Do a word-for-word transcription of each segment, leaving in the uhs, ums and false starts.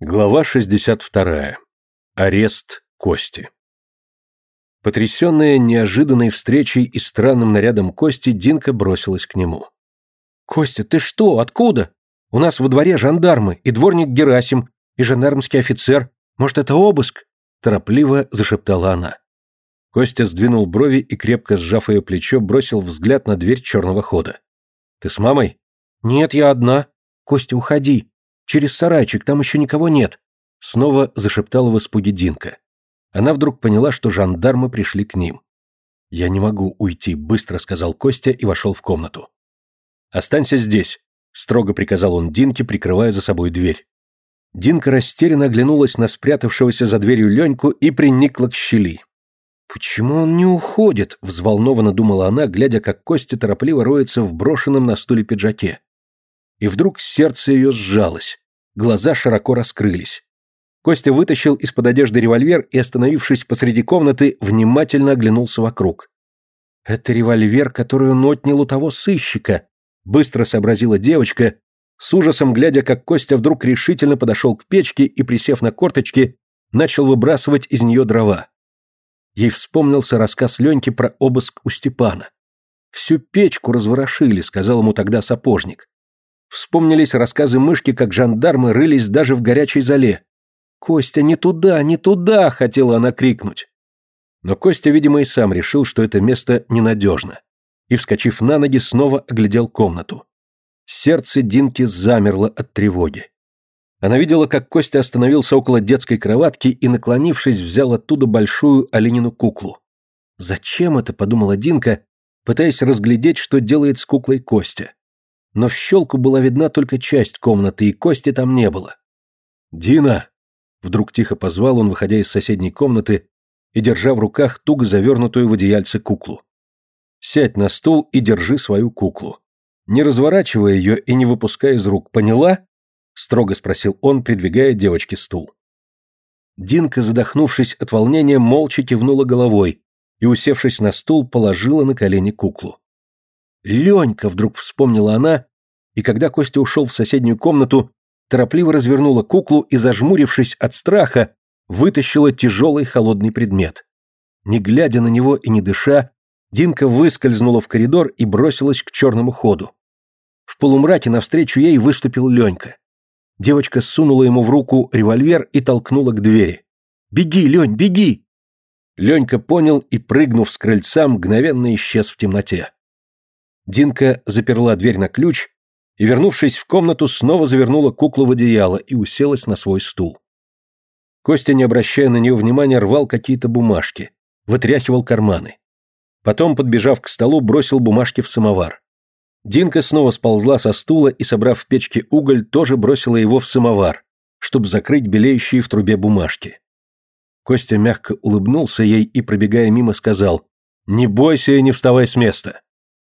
Глава шестьдесят вторая. Арест Кости. Потрясенная неожиданной встречей и странным нарядом Кости, Динка бросилась к нему. «Костя, ты что? Откуда? У нас во дворе жандармы, и дворник Герасим, и жандармский офицер. Может, это обыск?» Торопливо зашептала она. Костя сдвинул брови и, крепко сжав ее плечо, бросил взгляд на дверь черного хода. «Ты с мамой?» «Нет, я одна. Костя, уходи. Через сарайчик, там еще никого нет», — снова зашептала в испуге Динка. Она вдруг поняла, что жандармы пришли к ним. «Я не могу уйти», — быстро сказал Костя и вошел в комнату. «Останься здесь», — строго приказал он Динке, прикрывая за собой дверь. Динка растерянно оглянулась на спрятавшегося за дверью Леньку и приникла к щели. «Почему он не уходит?» — взволнованно думала она, глядя, как Костя торопливо роется в брошенном на стуле пиджаке. И вдруг сердце ее сжалось, глаза широко раскрылись. Костя вытащил из-под одежды револьвер и, остановившись посреди комнаты, внимательно оглянулся вокруг. «Это револьвер, который он отнял у того сыщика», — быстро сообразила девочка, с ужасом глядя, как Костя вдруг решительно подошел к печке и, присев на корточки, начал выбрасывать из нее дрова. Ей вспомнился рассказ Леньки про обыск у Степана. «Всю печку разворошили», — сказал ему тогда сапожник. Вспомнились рассказы Мышки, как жандармы рылись даже в горячей золе. «Костя, не туда, не туда!» — хотела она крикнуть. Но Костя, видимо, и сам решил, что это место ненадежно, и, вскочив на ноги, снова оглядел комнату. Сердце Динки замерло от тревоги. Она видела, как Костя остановился около детской кроватки и, наклонившись, взял оттуда большую оленину куклу. «Зачем это?» — подумала Динка, пытаясь разглядеть, что делает с куклой Костя. Но в щелку была видна только часть комнаты, и Кости там не было. «Дина!» — вдруг тихо позвал он, выходя из соседней комнаты и держа в руках туго завернутую в одеяльце куклу. «Сядь на стул и держи свою куклу. Не разворачивая ее и не выпуская из рук, поняла?» — строго спросил он, придвигая девочке стул. Динка, задохнувшись от волнения, молча кивнула головой и, усевшись на стул, положила на колени куклу. «Ленька!» — вдруг вспомнила она, и когда Костя ушел в соседнюю комнату, торопливо развернула куклу и, зажмурившись от страха, вытащила тяжелый холодный предмет. Не глядя на него и не дыша, Динка выскользнула в коридор и бросилась к черному ходу. В полумраке навстречу ей выступил Ленька. Девочка сунула ему в руку револьвер и толкнула к двери. «Беги, Лень, беги!» Ленька понял и, прыгнув с крыльца, мгновенно исчез в темноте. Динка заперла дверь на ключ и, вернувшись в комнату, снова завернула куклу в одеяло и уселась на свой стул. Костя, не обращая на нее внимания, рвал какие-то бумажки, вытряхивал карманы. Потом, подбежав к столу, бросил бумажки в самовар. Динка снова сползла со стула и, собрав в печке уголь, тоже бросила его в самовар, чтобы закрыть белеющие в трубе бумажки. Костя мягко улыбнулся ей и, пробегая мимо, сказал: «Не бойся и не вставай с места».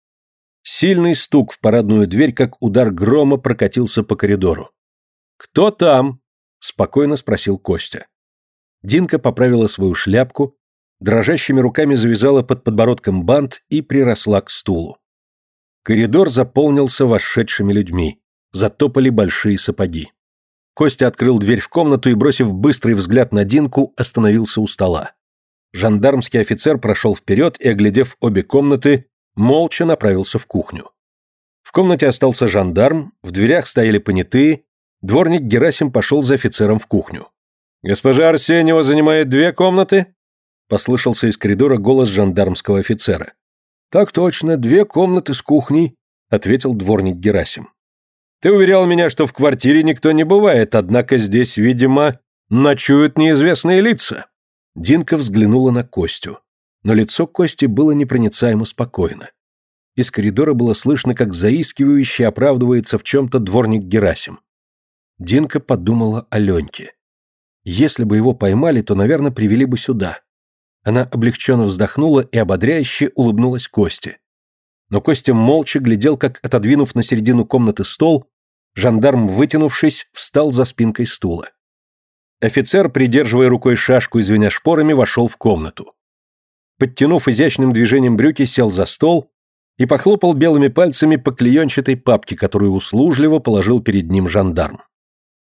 Сильный стук в парадную дверь, как удар грома, прокатился по коридору. «Кто там?» — спокойно спросил Костя. Динка поправила свою шляпку, дрожащими руками завязала под подбородком бант и приросла к стулу. Коридор заполнился вошедшими людьми. Затопали большие сапоги. Костя открыл дверь в комнату и, бросив быстрый взгляд на Динку, остановился у стола. Жандармский офицер прошел вперед и, оглядев обе комнаты, молча направился в кухню. В комнате остался жандарм, в дверях стояли понятые, дворник Герасим пошел за офицером в кухню. «Госпожа Арсеньева занимает две комнаты?» — послышался из коридора голос жандармского офицера. «Так точно, две комнаты с кухней», — ответил дворник Герасим. «Ты уверял меня, что в квартире никто не бывает, однако здесь, видимо, ночуют неизвестные лица». Динка взглянула на Костю. Но лицо Кости было непроницаемо спокойно. Из коридора было слышно, как заискивающе оправдывается в чем-то дворник Герасим. Динка подумала о Леньке. Если бы его поймали, то, наверное, привели бы сюда. Она облегченно вздохнула и ободряюще улыбнулась Косте. Но Костя молча глядел, как, отодвинув на середину комнаты стол, жандарм, вытянувшись, встал за спинкой стула. Офицер, придерживая рукой шашку и звеня шпорами, вошел в комнату. Подтянув изящным движением брюки, сел за стол и похлопал белыми пальцами по клеенчатой папке, которую услужливо положил перед ним жандарм.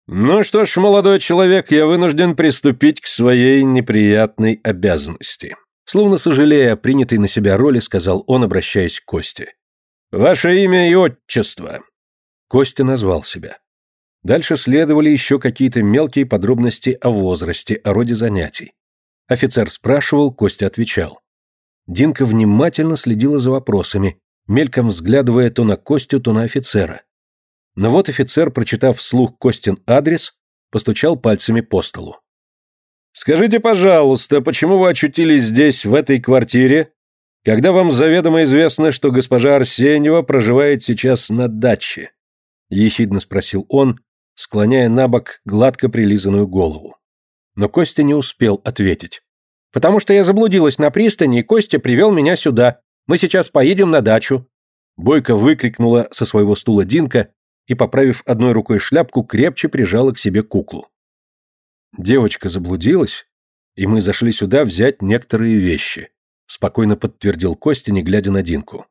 «Ну что ж, молодой человек, я вынужден приступить к своей неприятной обязанности». Словно сожалея о принятой на себя роли, сказал он, обращаясь к Косте. «Ваше имя и отчество». Костя назвал себя. Дальше следовали еще какие-то мелкие подробности о возрасте, о роде занятий. Офицер спрашивал, Костя отвечал. Динка внимательно следила за вопросами, мельком взглядывая то на Костю, то на офицера. Но вот офицер, прочитав вслух Костин адрес, постучал пальцами по столу. «Скажите, пожалуйста, почему вы очутились здесь, в этой квартире, когда вам заведомо известно, что госпожа Арсеньева проживает сейчас на даче?» — ехидно спросил он, склоняя на бок гладко прилизанную голову. Но Костя не успел ответить. «Потому что я заблудилась на пристани, и Костя привел меня сюда. Мы сейчас поедем на дачу». Бойко выкрикнула со своего стула Динка и, поправив одной рукой шляпку, крепче прижала к себе куклу. «Девочка заблудилась, и мы зашли сюда взять некоторые вещи», спокойно подтвердил Костя, не глядя на Динку.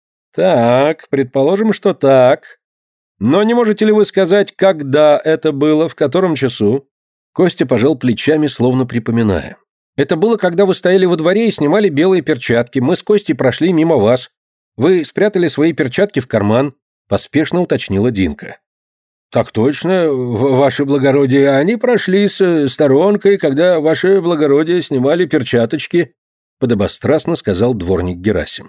«Так, предположим, что так. Но не можете ли вы сказать, когда это было, в котором часу?» Костя пожал плечами, словно припоминая. «Это было, когда вы стояли во дворе и снимали белые перчатки. Мы с Костей прошли мимо вас. Вы спрятали свои перчатки в карман», поспешно уточнила Динка. «Так точно, ваше благородие, они прошли с сторонкой, когда ваше благородие снимали перчаточки», подобострастно сказал дворник Герасим.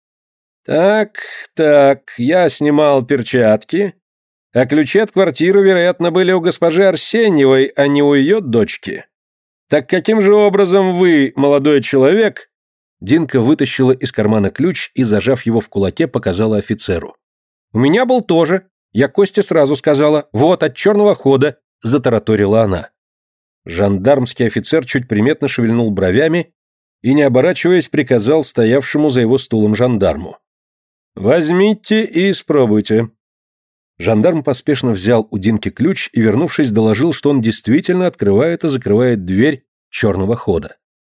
«Так, так, я снимал перчатки, а ключи от квартиры, вероятно, были у госпожи Арсеньевой, а не у ее дочки. Так каким же образом вы, молодой человек...» Динка вытащила из кармана ключ и, зажав его в кулаке, показала офицеру. «У меня был тоже. Я Косте сразу сказала. Вот, от черного хода», — затараторила она. Жандармский офицер чуть приметно шевельнул бровями и, не оборачиваясь, приказал стоявшему за его стулом жандарму. «Возьмите и испробуйте». Жандарм поспешно взял у Динки ключ и, вернувшись, доложил, что он действительно открывает и закрывает дверь черного хода.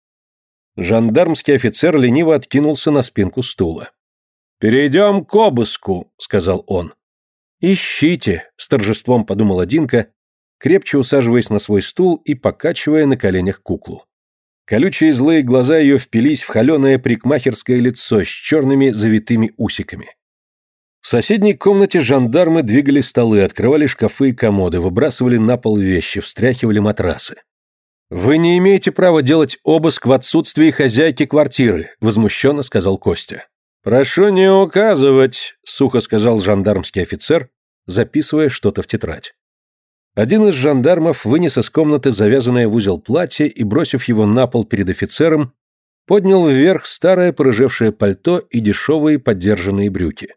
Жандармский офицер лениво откинулся на спинку стула. «Перейдем к обыску», — сказал он. «Ищите», — с торжеством подумала Динка, крепче усаживаясь на свой стул и покачивая на коленях куклу. Колючие злые глаза ее впились в холеное парикмахерское лицо с черными завитыми усиками. В соседней комнате жандармы двигали столы, открывали шкафы и комоды, выбрасывали на пол вещи, встряхивали матрасы. «Вы не имеете права делать обыск в отсутствии хозяйки квартиры», — возмущенно сказал Костя. «Прошу не указывать», — сухо сказал жандармский офицер, записывая что-то в тетрадь. Один из жандармов вынес из комнаты завязанное в узел платье и, бросив его на пол перед офицером, поднял вверх старое порыжевшее пальто и дешевые подержанные брюки.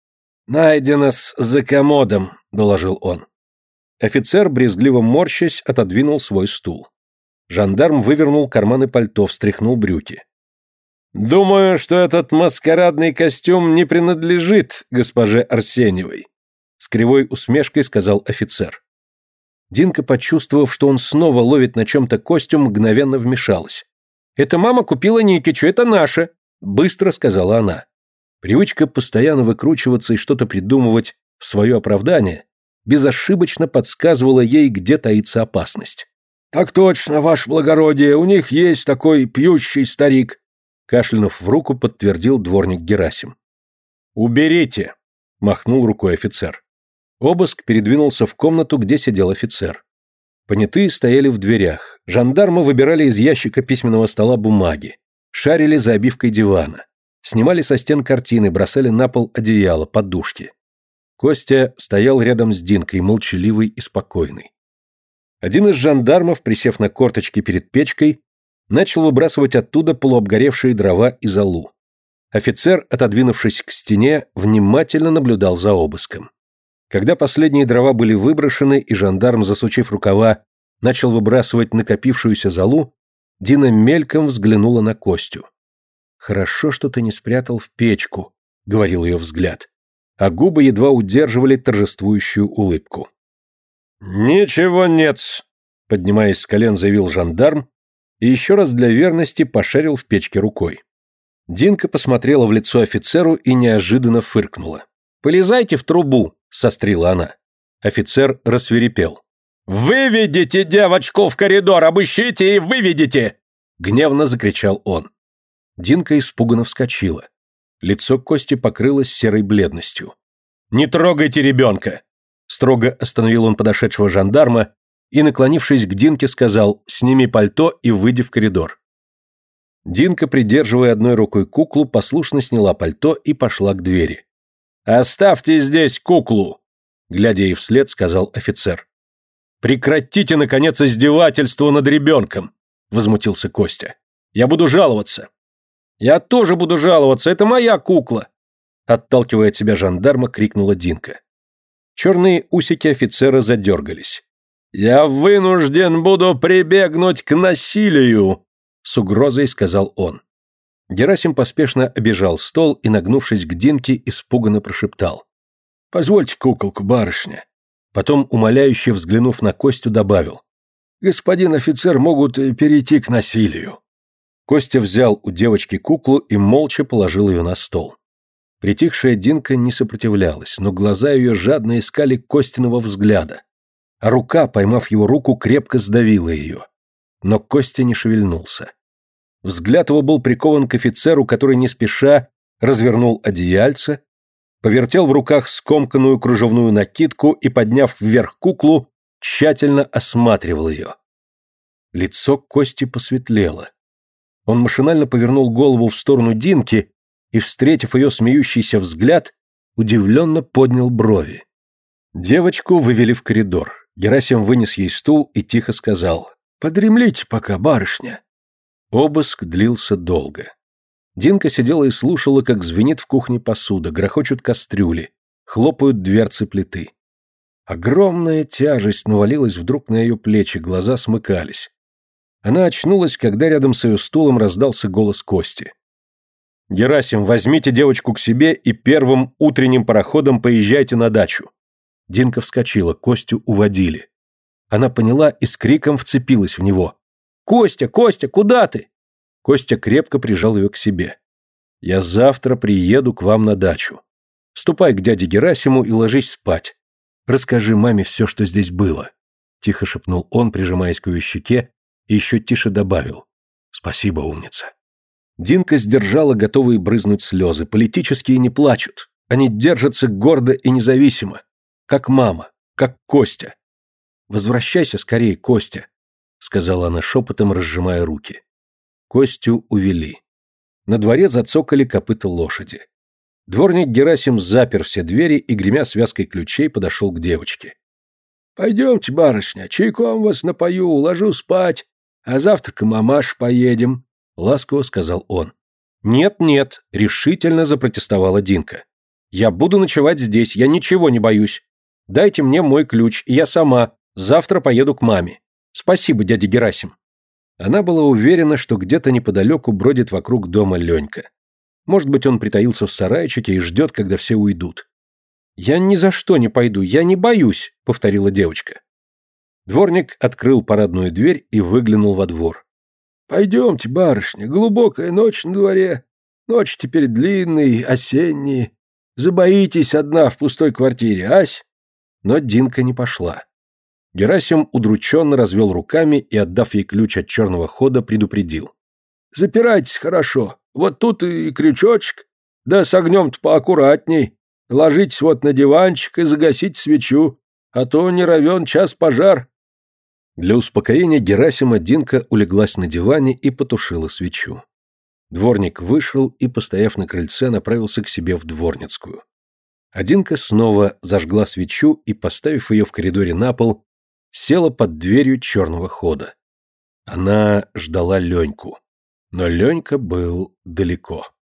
«Найдено-с за комодом», — доложил он. Офицер, брезгливо морщась, отодвинул свой стул. Жандарм вывернул карманы пальто, встряхнул брюки. «Думаю, что этот маскарадный костюм не принадлежит госпоже Арсеньевой», — с кривой усмешкой сказал офицер. Динка, почувствовав, что он снова ловит на чем-то Костю, мгновенно вмешалась. «Это мама купила Никичу, это наше», — быстро сказала она. Привычка постоянно выкручиваться и что-то придумывать в свое оправдание безошибочно подсказывала ей, где таится опасность. «Так точно, ваше благородие, у них есть такой пьющий старик», — кашлянув в руку, подтвердил дворник Герасим. «Уберите», — махнул рукой офицер. Обыск передвинулся в комнату, где сидел офицер. Понятые стояли в дверях. Жандармы выбирали из ящика письменного стола бумаги, шарили за обивкой дивана, снимали со стен картины, бросали на пол одеяло, подушки. Костя стоял рядом с Динкой, молчаливый и спокойный. Один из жандармов, присев на корточки перед печкой, начал выбрасывать оттуда полуобгоревшие дрова и золу. Офицер, отодвинувшись к стене, внимательно наблюдал за обыском. Когда последние дрова были выброшены, и жандарм, засучив рукава, начал выбрасывать накопившуюся золу, Дина мельком взглянула на Костю. «Хорошо, что ты не спрятал в печку», — говорил ее взгляд, а губы едва удерживали торжествующую улыбку. «Ничего нет», — поднимаясь с колен, заявил жандарм и еще раз для верности пошарил в печке рукой. Динка посмотрела в лицо офицеру и неожиданно фыркнула. «Полезайте в трубу», — сострила она. Офицер рассвирепел. «Выведите девочку в коридор, обыщите и выведите!» Гневно закричал он. Динка испуганно вскочила. Лицо Кости покрылось серой бледностью. «Не трогайте ребенка!» Строго остановил он подошедшего жандарма и, наклонившись к Динке, сказал: «Сними пальто и выйди в коридор». Динка, придерживая одной рукой куклу, послушно сняла пальто и пошла к двери. «Оставьте здесь куклу!» Глядя ей вслед, сказал офицер. «Прекратите, наконец, издевательство над ребенком!» Возмутился Костя. «Я буду жаловаться!» «Я тоже буду жаловаться, это моя кукла!» Отталкивая от себя жандарма, крикнула Динка. Черные усики офицера задергались. «Я вынужден буду прибегнуть к насилию!» С угрозой сказал он. Герасим поспешно обежал стол и, нагнувшись к Динке, испуганно прошептал: «Позвольте куколку, барышня». Потом, умоляюще взглянув на Костю, добавил: «Господин офицер, могут перейти к насилию». Костя взял у девочки куклу и молча положил ее на стол. Притихшая Динка не сопротивлялась, но глаза ее жадно искали Костиного взгляда, а рука, поймав его руку, крепко сдавила ее. Но Костя не шевельнулся. Взгляд его был прикован к офицеру, который не спеша развернул одеяльце, повертел в руках скомканную кружевную накидку и, подняв вверх куклу, тщательно осматривал ее. Лицо Кости посветлело. Он машинально повернул голову в сторону Динки и, встретив ее смеющийся взгляд, удивленно поднял брови. Девочку вывели в коридор. Герасим вынес ей стул и тихо сказал: «Подремлите пока, барышня». Обыск длился долго. Динка сидела и слушала, как звенит в кухне посуда, грохочут кастрюли, хлопают дверцы плиты. Огромная тяжесть навалилась вдруг на ее плечи, глаза смыкались. Она очнулась, когда рядом с ее стулом раздался голос Кости. «Герасим, возьмите девочку к себе и первым утренним пароходом поезжайте на дачу». Динка вскочила, Костю уводили. Она поняла и с криком вцепилась в него. «Костя, Костя, куда ты?» Костя крепко прижал ее к себе. «Я завтра приеду к вам на дачу. Ступай к дяде Герасиму и ложись спать. Расскажи маме все, что здесь было», — тихо шепнул он, прижимаясь к ее щеке, и еще тише добавил: «Спасибо, умница». Динка сдержала готовые брызнуть слезы. Политические не плачут. Они держатся гордо и независимо. Как мама, как Костя. «Возвращайся скорее, Костя», — сказала она шепотом, разжимая руки. Костю увели. На дворе зацокали копыта лошади. Дворник Герасим запер все двери и, гремя связкой ключей, подошел к девочке. «Пойдемте, барышня, чайком вас напою, уложу спать, а завтра к мамаш поедем», — ласково сказал он. «Нет-нет», — решительно запротестовала Динка. «Я буду ночевать здесь, я ничего не боюсь. Дайте мне мой ключ, и я сама завтра поеду к маме. Спасибо, дядя Герасим». Она была уверена, что где-то неподалеку бродит вокруг дома Ленька. Может быть, он притаился в сарайчике и ждет, когда все уйдут. «Я ни за что не пойду, я не боюсь», — повторила девочка. Дворник открыл парадную дверь и выглянул во двор. «Пойдемте, барышня, глубокая ночь на дворе. Ночь теперь длинная, осенняя. Забоитесь одна в пустой квартире, ась?» Но Динка не пошла. Герасим удрученно развел руками и, отдав ей ключ от черного хода, предупредил: «Запирайтесь хорошо, вот тут и крючочек, да с огнем-то поаккуратней. Ложитесь вот на диванчик и загасите свечу, а то не равен час пожар». Для успокоения Герасима Динка улеглась на диване и потушила свечу. Дворник вышел и, постояв на крыльце, направился к себе в дворницкую. А Динка снова зажгла свечу и, поставив ее в коридоре на пол, села под дверью черного хода. Она ждала Леньку, но Ленька был далеко.